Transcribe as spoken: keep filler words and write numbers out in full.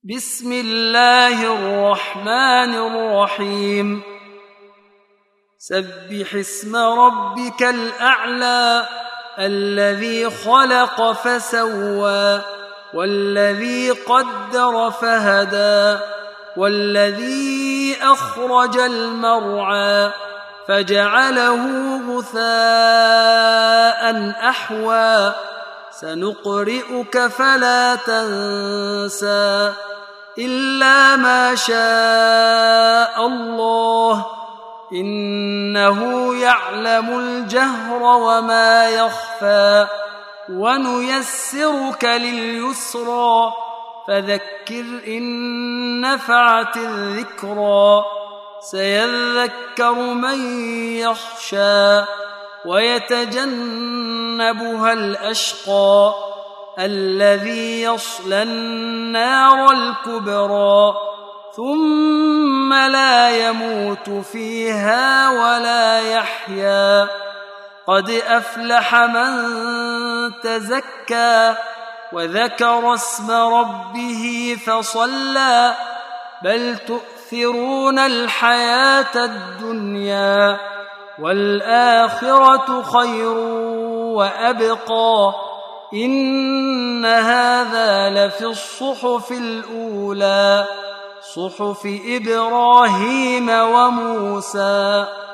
بسم الله الرحمن الرحيم سبح اسم ربك الأعلى الذي خلق فسوى والذي قدر فهدى والذي أخرج المرعى فجعله غثاء أحوى سنقرئك فلا تنسى إلا ما شاء الله إنه يعلم الجهر وما يخفى ونيسرك لليسرى فذكر إن نفعت الذكرى سيذكر من يخشى ويتجنبها الأشقى الذي يصلى النار الكبرى ثم لا يموت فيها ولا يحيا قد أفلح من تزكى وذكر اسم ربه فصلى بل تؤثرون الحياة الدنيا والآخرة خير وأبقى إن هذا لفي الصحف الأولى صحف إبراهيم وموسى.